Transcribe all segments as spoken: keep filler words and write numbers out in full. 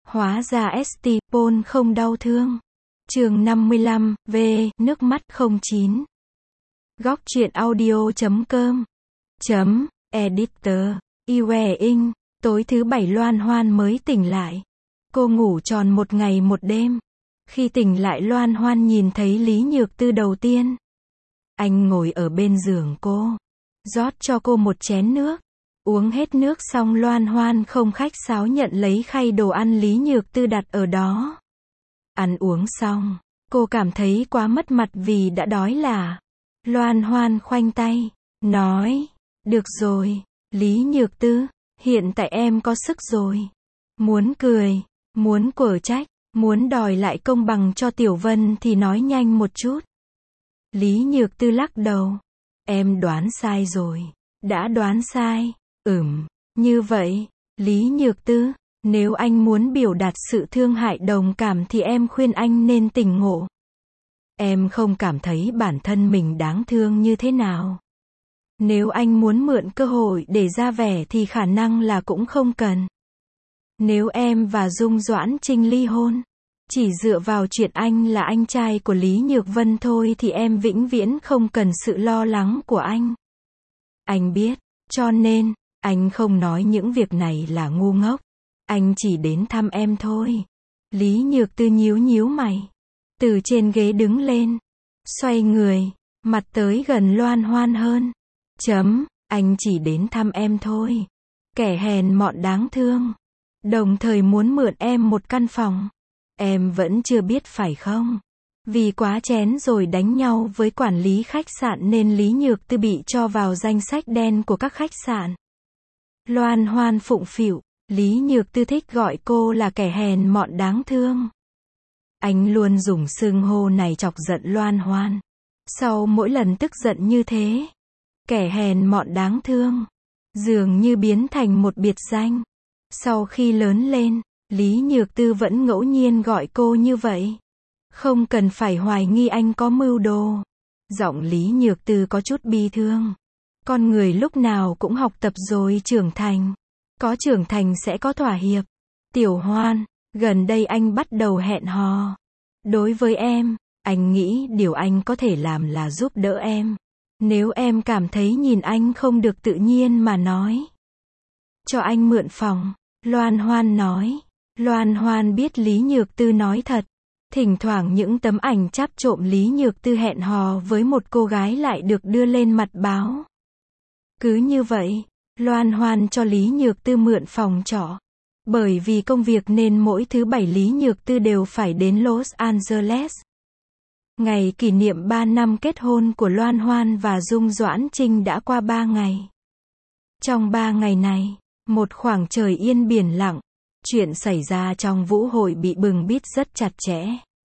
Hóa ra ét tê Paul không đau thương. Chương năm mươi lăm, V, nước mắt không chín. Góc truyện audio chấm com. Chấm, editor, Iwe Ing. Tối thứ bảy Loan Hoan mới tỉnh lại. Cô ngủ tròn một ngày một đêm. Khi tỉnh lại Loan Hoan nhìn thấy Lý Nhược Tư đầu tiên. Anh ngồi ở bên giường cô. Rót cho cô một chén nước. Uống hết nước xong Loan Hoan không khách sáo nhận lấy khay đồ ăn Lý Nhược Tư đặt ở đó. Ăn uống xong, cô cảm thấy quá mất mặt vì đã đói là. Loan Hoan khoanh tay, nói, được rồi, Lý Nhược Tư, hiện tại em có sức rồi. Muốn cười, muốn quở trách, muốn đòi lại công bằng cho Tiểu Vân thì nói nhanh một chút. Lý Nhược Tư lắc đầu, em đoán sai rồi, đã đoán sai. Ừm, như vậy, Lý Nhược Tư, nếu anh muốn biểu đạt sự thương hại đồng cảm thì em khuyên anh nên tỉnh ngộ. Em không cảm thấy bản thân mình đáng thương như thế nào. Nếu anh muốn mượn cơ hội để ra vẻ thì khả năng là cũng không cần. Nếu em và Dung Doãn Trinh ly hôn, chỉ dựa vào chuyện anh là anh trai của Lý Nhược Vân thôi thì em vĩnh viễn không cần sự lo lắng của anh. Anh biết, cho nên, anh không nói những việc này là ngu ngốc. Anh chỉ đến thăm em thôi. Lý Nhược Tư nhíu nhíu mày. Từ trên ghế đứng lên. Xoay người. Mặt tới gần Loan Hoan hơn. Chấm, anh chỉ đến thăm em thôi. Kẻ hèn mọn đáng thương. Đồng thời muốn mượn em một căn phòng. Em vẫn chưa biết phải không? Vì quá chén rồi đánh nhau với quản lý khách sạn nên Lý Nhược Tư bị cho vào danh sách đen của các khách sạn. Loan Hoan phụng phịu, Lý Nhược Tư thích gọi cô là kẻ hèn mọn đáng thương. Anh luôn dùng xưng hô này chọc giận Loan Hoan. Sau mỗi lần tức giận như thế, kẻ hèn mọn đáng thương, dường như biến thành một biệt danh. Sau khi lớn lên, Lý Nhược Tư vẫn ngẫu nhiên gọi cô như vậy. Không cần phải hoài nghi anh có mưu đồ. Giọng Lý Nhược Tư có chút bi thương. Con người lúc nào cũng học tập rồi trưởng thành. Có trưởng thành sẽ có thỏa hiệp. Tiểu Hoan, gần đây anh bắt đầu hẹn hò. Đối với em, anh nghĩ điều anh có thể làm là giúp đỡ em. Nếu em cảm thấy nhìn anh không được tự nhiên mà nói. Cho anh mượn phòng, Loan Hoan nói. Loan Hoan biết Lý Nhược Tư nói thật. Thỉnh thoảng những tấm ảnh chắp trộm Lý Nhược Tư hẹn hò với một cô gái lại được đưa lên mặt báo. Cứ như vậy, Loan Hoan cho Lý Nhược Tư mượn phòng trọ. Bởi vì công việc nên mỗi thứ bảy Lý Nhược Tư đều phải đến Los Angeles. Ngày kỷ niệm ba năm kết hôn của Loan Hoan và Dung Doãn Trinh đã qua ba ngày. Trong ba ngày này, một khoảng trời yên biển lặng. Chuyện xảy ra trong vũ hội bị bừng bít rất chặt chẽ.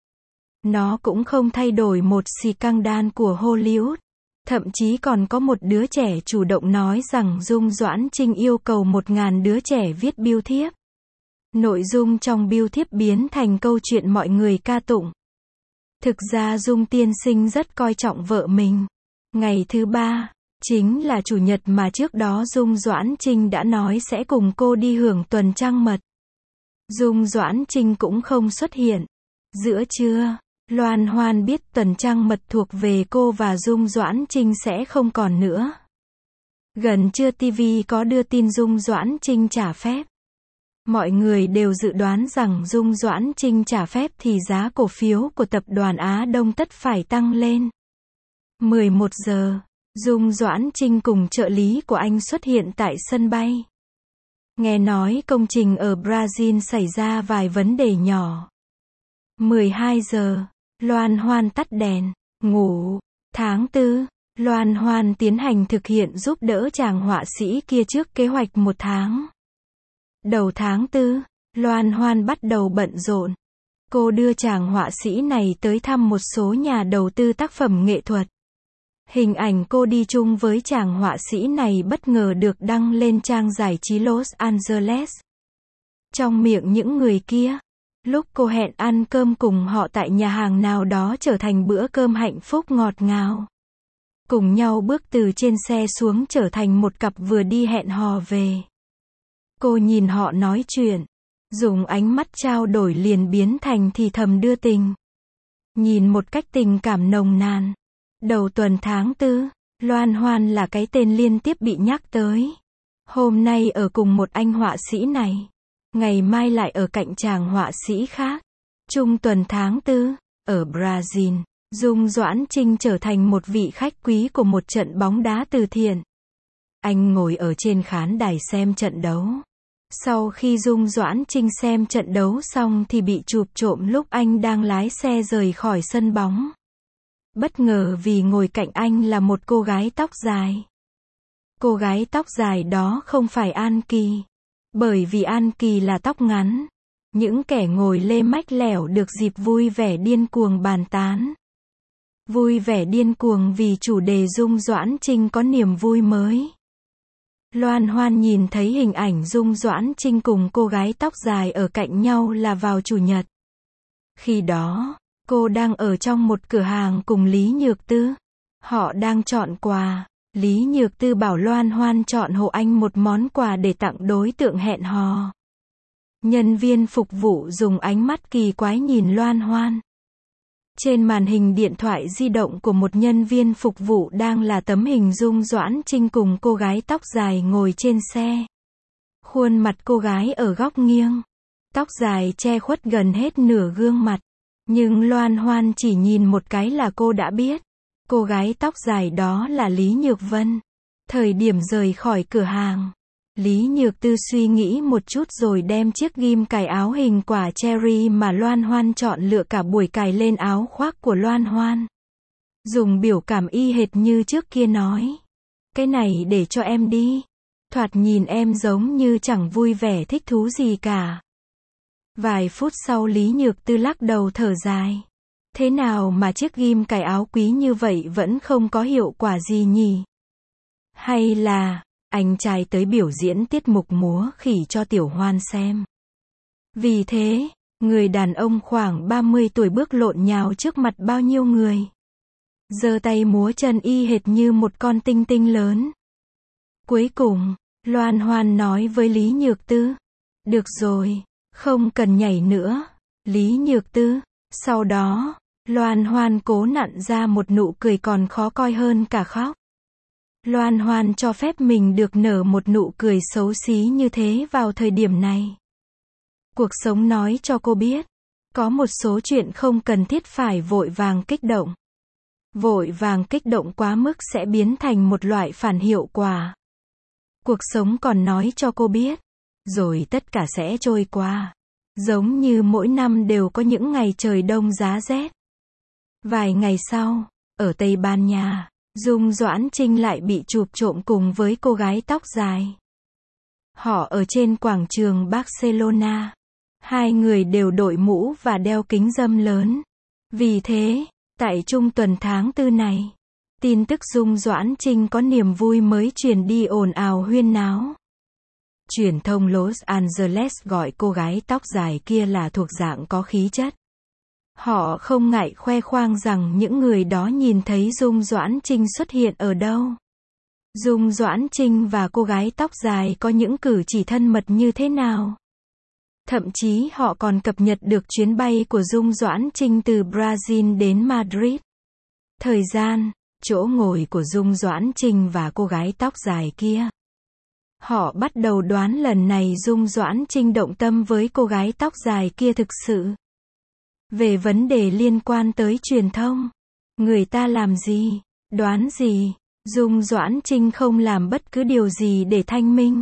Nó cũng không thay đổi một scandal của Hollywood. Thậm chí còn có một đứa trẻ chủ động nói rằng Dung Doãn Trinh yêu cầu một ngàn đứa trẻ viết bưu thiếp. Nội dung trong bưu thiếp biến thành câu chuyện mọi người ca tụng. Thực ra Dung tiên sinh rất coi trọng vợ mình. Ngày thứ ba, chính là chủ nhật mà trước đó Dung Doãn Trinh đã nói sẽ cùng cô đi hưởng tuần trăng mật. Dung Doãn Trinh cũng không xuất hiện. Giữa trưa, Loan Hoan biết tuần trăng mật thuộc về cô và Dung Doãn Trinh sẽ không còn nữa. Gần trưa ti vi có đưa tin Dung Doãn Trinh trả phép. Mọi người đều dự đoán rằng Dung Doãn Trinh trả phép thì giá cổ phiếu của tập đoàn Á Đông tất phải tăng lên. mười một giờ, Dung Doãn Trinh cùng trợ lý của anh xuất hiện tại sân bay. Nghe nói công trình ở Brazil xảy ra vài vấn đề nhỏ. mười hai giờ, Loan Hoan tắt đèn, ngủ. Tháng tư, Loan Hoan tiến hành thực hiện giúp đỡ chàng họa sĩ kia trước kế hoạch một tháng. Đầu tháng tư, Loan Hoan bắt đầu bận rộn. Cô đưa chàng họa sĩ này tới thăm một số nhà đầu tư tác phẩm nghệ thuật. Hình ảnh cô đi chung với chàng họa sĩ này bất ngờ được đăng lên trang giải trí Los Angeles. Trong miệng những người kia, lúc cô hẹn ăn cơm cùng họ tại nhà hàng nào đó trở thành bữa cơm hạnh phúc ngọt ngào. Cùng nhau bước từ trên xe xuống trở thành một cặp vừa đi hẹn hò về. Cô nhìn họ nói chuyện. Dùng ánh mắt trao đổi liền biến thành thì thầm đưa tình. Nhìn một cách tình cảm nồng nàn. Đầu tuần tháng tư, Loan Hoan là cái tên liên tiếp bị nhắc tới. Hôm nay ở cùng một anh họa sĩ này. Ngày mai lại ở cạnh chàng họa sĩ khác. Trung tuần tháng tư, ở Brazil, Dung Doãn Trinh trở thành một vị khách quý của một trận bóng đá từ thiện. Anh ngồi ở trên khán đài xem trận đấu. Sau khi Dung Doãn Trinh xem trận đấu xong thì bị chụp trộm lúc anh đang lái xe rời khỏi sân bóng. Bất ngờ vì ngồi cạnh anh là một cô gái tóc dài. Cô gái tóc dài đó không phải An Kỳ. Bởi vì An Kỳ là tóc ngắn. Những kẻ ngồi lê mách lẻo được dịp vui vẻ điên cuồng bàn tán. Vui vẻ điên cuồng vì chủ đề Dung Doãn Trinh có niềm vui mới. Loan Hoan nhìn thấy hình ảnh Dung Doãn Trinh cùng cô gái tóc dài ở cạnh nhau là vào Chủ nhật. Khi đó, cô đang ở trong một cửa hàng cùng Lý Nhược Tư. Họ đang chọn quà. Lý Nhược Tư bảo Loan Hoan chọn hộ anh một món quà để tặng đối tượng hẹn hò. Nhân viên phục vụ dùng ánh mắt kỳ quái nhìn Loan Hoan. Trên màn hình điện thoại di động của một nhân viên phục vụ đang là tấm hình Dung Doãn Trinh cùng cô gái tóc dài ngồi trên xe. Khuôn mặt cô gái ở góc nghiêng. Tóc dài che khuất gần hết nửa gương mặt. Nhưng Loan Hoan chỉ nhìn một cái là cô đã biết. Cô gái tóc dài đó là Lý Nhược Vân. Thời điểm rời khỏi cửa hàng, Lý Nhược Tư suy nghĩ một chút rồi đem chiếc ghim cài áo hình quả cherry mà Loan Hoan chọn lựa cả buổi cài lên áo khoác của Loan Hoan. Dùng biểu cảm y hệt như trước kia nói. Cái này để cho em đi. Thoạt nhìn em giống như chẳng vui vẻ thích thú gì cả. Vài phút sau Lý Nhược Tư lắc đầu thở dài. Thế nào mà chiếc ghim cài áo quý như vậy vẫn không có hiệu quả gì nhỉ? Hay là anh trai tới biểu diễn tiết mục múa khỉ cho Tiểu Hoan xem? Vì thế, người đàn ông khoảng ba mươi tuổi bước lộn nhào trước mặt bao nhiêu người. Giơ tay múa chân y hệt như một con tinh tinh lớn. Cuối cùng, Loan Hoan nói với Lý Nhược Tư. Được rồi, không cần nhảy nữa. Lý Nhược Tư. Sau đó, Loan Hoan cố nặn ra một nụ cười còn khó coi hơn cả khóc. Loan Hoan cho phép mình được nở một nụ cười xấu xí như thế vào thời điểm này. Cuộc sống nói cho cô biết, có một số chuyện không cần thiết phải vội vàng kích động. Vội vàng kích động quá mức sẽ biến thành một loại phản hiệu quả. Cuộc sống còn nói cho cô biết, rồi tất cả sẽ trôi qua. Giống như mỗi năm đều có những ngày trời đông giá rét. Vài ngày sau, ở Tây Ban Nha, Dung Doãn Trinh lại bị chụp trộm cùng với cô gái tóc dài. Họ ở trên quảng trường Barcelona. Hai người đều đội mũ và đeo kính râm lớn. Vì thế, tại trung tuần tháng tư này, tin tức Dung Doãn Trinh có niềm vui mới truyền đi ồn ào huyên náo. Truyền thông Los Angeles gọi cô gái tóc dài kia là thuộc dạng có khí chất. Họ không ngại khoe khoang rằng những người đó nhìn thấy Dung Doãn Trinh xuất hiện ở đâu. Dung Doãn Trinh và cô gái tóc dài có những cử chỉ thân mật như thế nào. Thậm chí họ còn cập nhật được chuyến bay của Dung Doãn Trinh từ Brazil đến Madrid. Thời gian, chỗ ngồi của Dung Doãn Trinh và cô gái tóc dài kia. Họ bắt đầu đoán lần này Dung Doãn Trinh động tâm với cô gái tóc dài kia thực sự. Về vấn đề liên quan tới truyền thông, người ta làm gì, đoán gì, Dung Doãn Trinh không làm bất cứ điều gì để thanh minh.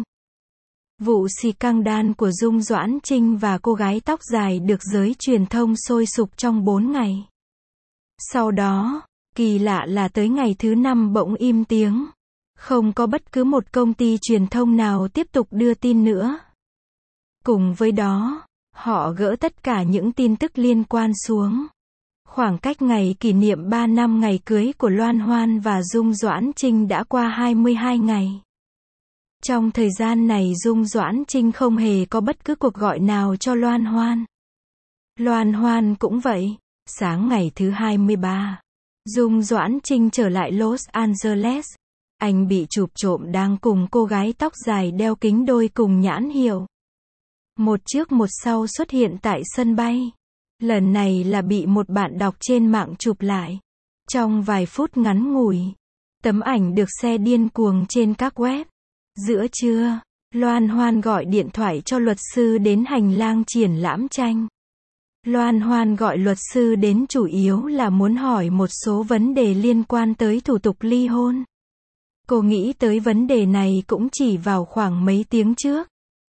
Vụ xì căng đan của Dung Doãn Trinh và cô gái tóc dài được giới truyền thông sôi sục trong bốn ngày. Sau đó, kỳ lạ là tới ngày thứ năm bỗng im tiếng. Không có bất cứ một công ty truyền thông nào tiếp tục đưa tin nữa. Cùng với đó, họ gỡ tất cả những tin tức liên quan xuống. Khoảng cách ngày kỷ niệm ba năm ngày cưới của Loan Hoan và Dung Doãn Trinh đã qua hai mươi hai ngày. Trong thời gian này Dung Doãn Trinh không hề có bất cứ cuộc gọi nào cho Loan Hoan. Loan Hoan cũng vậy. Sáng ngày thứ hai mươi ba, Dung Doãn Trinh trở lại Los Angeles. Anh bị chụp trộm đang cùng cô gái tóc dài đeo kính đôi cùng nhãn hiệu. Một trước một sau xuất hiện tại sân bay. Lần này là bị một bạn đọc trên mạng chụp lại. Trong vài phút ngắn ngủi, tấm ảnh được share điên cuồng trên các web. Giữa trưa, Loan Hoan gọi điện thoại cho luật sư đến hành lang triển lãm tranh. Loan Hoan gọi luật sư đến chủ yếu là muốn hỏi một số vấn đề liên quan tới thủ tục ly hôn. Cô nghĩ tới vấn đề này cũng chỉ vào khoảng mấy tiếng trước.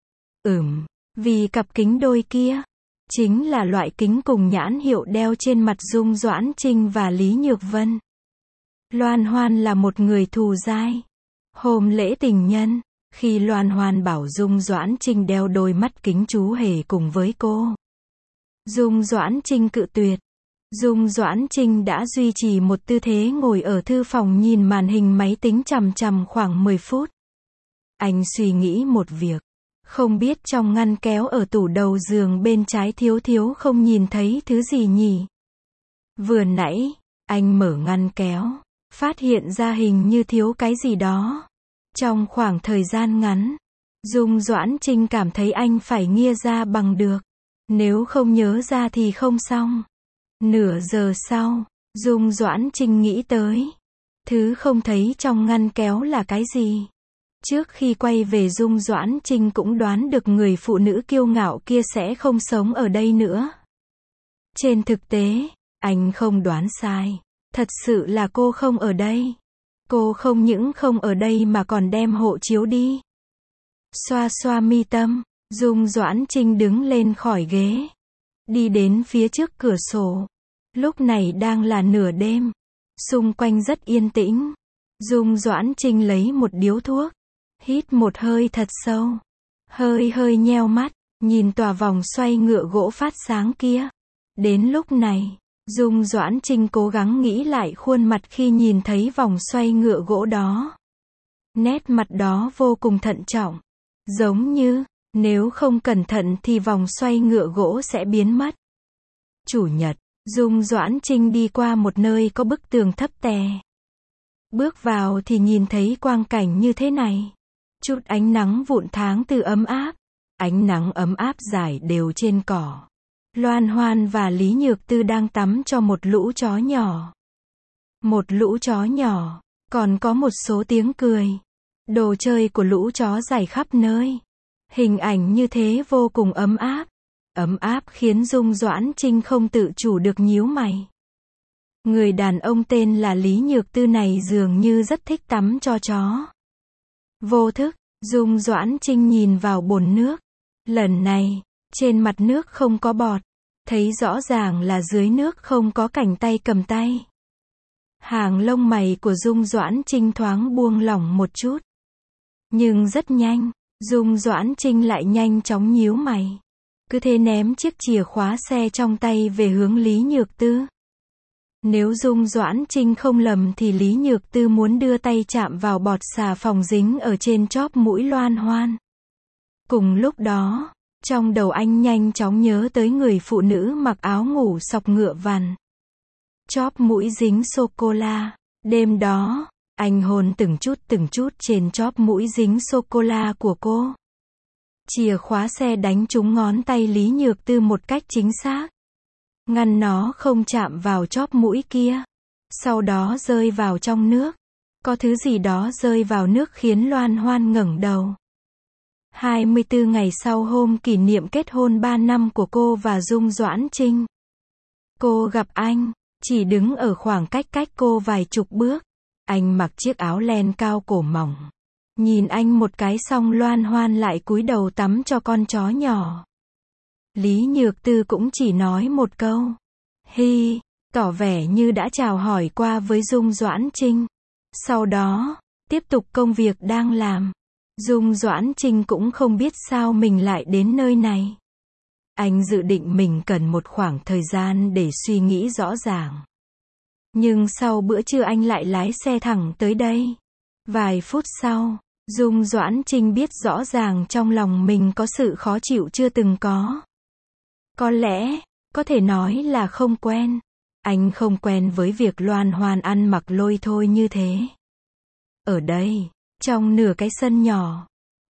Ừm, vì cặp kính đôi kia, chính là loại kính cùng nhãn hiệu đeo trên mặt Dung Doãn Trinh và Lý Nhược Vân. Loan Hoan là một người thù dai. Hôm lễ tình nhân, khi Loan Hoan bảo Dung Doãn Trinh đeo đôi mắt kính chú hề cùng với cô, Dung Doãn Trinh cự tuyệt. Dung Doãn Trinh đã duy trì một tư thế ngồi ở thư phòng nhìn màn hình máy tính chằm chằm khoảng mười phút. Anh suy nghĩ một việc. Không biết trong ngăn kéo ở tủ đầu giường bên trái thiếu thiếu không nhìn thấy thứ gì nhỉ? Vừa nãy, anh mở ngăn kéo, phát hiện ra hình như thiếu cái gì đó. Trong khoảng thời gian ngắn, Dung Doãn Trinh cảm thấy anh phải nghia ra bằng được. Nếu không nhớ ra thì không xong. Nửa giờ sau, Dung Doãn Trinh nghĩ tới. Thứ không thấy trong ngăn kéo là cái gì? Trước khi quay về Dung Doãn Trinh cũng đoán được người phụ nữ kiêu ngạo kia sẽ không sống ở đây nữa. Trên thực tế, anh không đoán sai. Thật sự là cô không ở đây. Cô không những không ở đây mà còn đem hộ chiếu đi. Xoa xoa mi tâm, Dung Doãn Trinh đứng lên khỏi ghế. Đi đến phía trước cửa sổ. Lúc này đang là nửa đêm. Xung quanh rất yên tĩnh. Dung Doãn Trinh lấy một điếu thuốc. Hít một hơi thật sâu. Hơi hơi nheo mắt, nhìn tòa vòng xoay ngựa gỗ phát sáng kia. Đến lúc này, Dung Doãn Trinh cố gắng nghĩ lại khuôn mặt khi nhìn thấy vòng xoay ngựa gỗ đó. Nét mặt đó vô cùng thận trọng. Giống như, nếu không cẩn thận thì vòng xoay ngựa gỗ sẽ biến mất. Chủ nhật, Dung Doãn Trinh đi qua một nơi có bức tường thấp tè. Bước vào thì nhìn thấy quang cảnh như thế này. Chút ánh nắng vụn tháng tư ấm áp. Ánh nắng ấm áp rải đều trên cỏ. Loan Hoan và Lý Nhược Tư đang tắm cho một lũ chó nhỏ. Một lũ chó nhỏ, còn có một số tiếng cười. Đồ chơi của lũ chó rải khắp nơi. Hình ảnh như thế vô cùng ấm áp. Ấm áp khiến Dung Doãn Trinh không tự chủ được nhíu mày. Người đàn ông tên là Lý Nhược Tư này dường như rất thích tắm cho chó. Vô thức, Dung Doãn Trinh nhìn vào bồn nước. Lần này, trên mặt nước không có bọt. Thấy rõ ràng là dưới nước không có cảnh tay cầm tay. Hàng lông mày của Dung Doãn Trinh thoáng buông lỏng một chút. Nhưng rất nhanh, Dung Doãn Trinh lại nhanh chóng nhíu mày. Cứ thế ném chiếc chìa khóa xe trong tay về hướng Lý Nhược Tư. Nếu Dung Doãn Trinh không lầm thì Lý Nhược Tư muốn đưa tay chạm vào bọt xà phòng dính ở trên chóp mũi Loan Hoan. Cùng lúc đó, trong đầu anh nhanh chóng nhớ tới người phụ nữ mặc áo ngủ sọc ngựa vằn. Chóp mũi dính sô-cô-la. Đêm đó, anh hôn từng chút từng chút trên chóp mũi dính sô-cô-la của cô. Chìa khóa xe đánh trúng ngón tay Lý Nhược Tư một cách chính xác. Ngăn nó không chạm vào chóp mũi kia. Sau đó rơi vào trong nước. Có thứ gì đó rơi vào nước khiến Loan Hoan ngẩng đầu. hai mươi tư ngày sau hôm kỷ niệm kết hôn ba năm của cô và Dung Doãn Trinh. Cô gặp anh, chỉ đứng ở khoảng cách cách cô vài chục bước. Anh mặc chiếc áo len cao cổ mỏng. Nhìn anh một cái xong Loan Hoan lại cúi đầu tắm cho con chó nhỏ. Lý Nhược Tư cũng chỉ nói một câu. Hi, tỏ vẻ như đã chào hỏi qua với Dung Doãn Trinh. Sau đó, tiếp tục công việc đang làm. Dung Doãn Trinh cũng không biết sao mình lại đến nơi này. Anh dự định mình cần một khoảng thời gian để suy nghĩ rõ ràng. Nhưng sau bữa trưa anh lại lái xe thẳng tới đây. Vài phút sau, Dung Doãn Trinh biết rõ ràng trong lòng mình có sự khó chịu chưa từng có. Có lẽ, có thể nói là không quen. Anh không quen với việc Loan Hoan ăn mặc lôi thôi như thế. Ở đây, trong nửa cái sân nhỏ,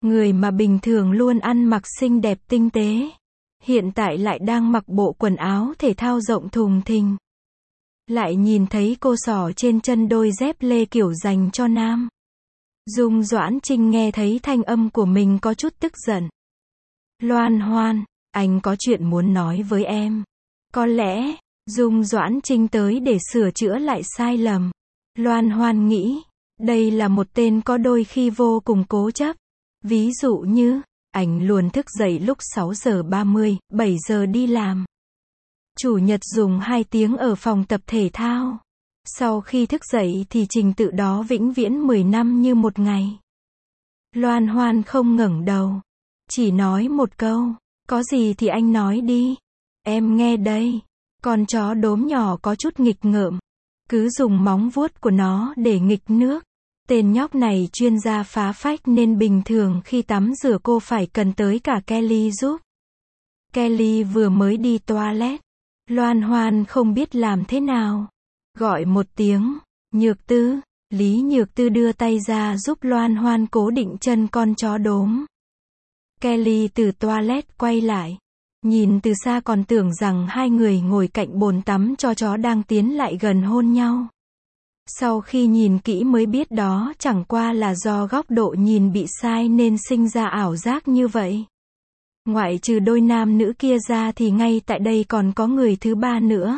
Người mà bình thường luôn ăn mặc xinh đẹp tinh tế, hiện tại lại đang mặc bộ quần áo thể thao rộng thùng thình. Lại nhìn thấy cô xỏ trên chân đôi dép lê kiểu dành cho nam. Dung Doãn Trinh nghe thấy thanh âm của mình có chút tức giận. Loan Hoan, anh có chuyện muốn nói với em. Có lẽ, Dung Doãn Trinh tới để sửa chữa lại sai lầm. Loan Hoan nghĩ, đây là một tên có đôi khi vô cùng cố chấp. Ví dụ như, anh luôn thức dậy lúc sáu giờ ba mươi, bảy giờ đi làm. Chủ nhật dùng hai tiếng ở phòng tập thể thao. Sau khi thức dậy thì trình tự đó vĩnh viễn mười năm như một ngày. Loan Hoan không ngẩng đầu, chỉ nói một câu, có gì thì anh nói đi. Em nghe đây. Con chó đốm nhỏ có chút nghịch ngợm, cứ dùng móng vuốt của nó để nghịch nước. Tên nhóc này chuyên gia phá phách nên bình thường khi tắm rửa cô phải cần tới cả Kelly giúp. Kelly vừa mới đi toilet. Loan Hoan không biết làm thế nào. Gọi một tiếng, Nhược Tư. Lý Nhược Tư đưa tay ra giúp Loan Hoan cố định chân con chó đốm. Kelly từ toilet quay lại. Nhìn từ xa còn tưởng rằng hai người ngồi cạnh bồn tắm cho chó đang tiến lại gần hôn nhau. Sau khi nhìn kỹ mới biết đó chẳng qua là do góc độ nhìn bị sai nên sinh ra ảo giác như vậy. Ngoại trừ đôi nam nữ kia ra thì ngay tại đây còn có người thứ ba nữa.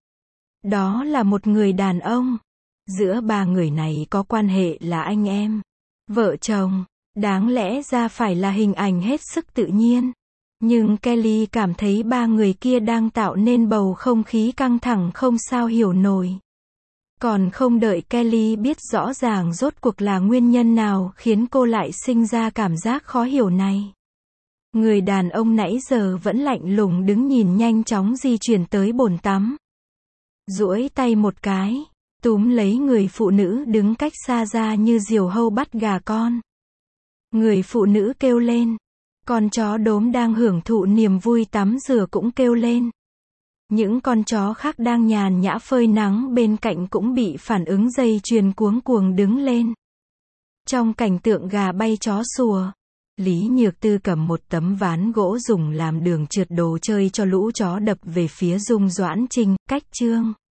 Đó là một người đàn ông. Giữa ba người này có quan hệ là anh em, vợ chồng, đáng lẽ ra phải là hình ảnh hết sức tự nhiên. Nhưng Kelly cảm thấy ba người kia đang tạo nên bầu không khí căng thẳng không sao hiểu nổi. Còn không đợi Kelly biết rõ ràng rốt cuộc là nguyên nhân nào khiến cô lại sinh ra cảm giác khó hiểu này. Người đàn ông nãy giờ vẫn lạnh lùng đứng nhìn nhanh chóng di chuyển tới bồn tắm. Duỗi tay một cái, túm lấy người phụ nữ đứng cách xa ra như diều hâu bắt gà con. Người phụ nữ kêu lên. Con chó đốm đang hưởng thụ niềm vui tắm rửa cũng kêu lên. Những con chó khác đang nhàn nhã phơi nắng bên cạnh cũng bị phản ứng dây chuyền cuống cuồng đứng lên. Trong cảnh tượng gà bay chó sủa, Lý Nhược Tư cầm một tấm ván gỗ dùng làm đường trượt đồ chơi cho lũ chó đập về phía Dung Doãn Trinh, cách chương.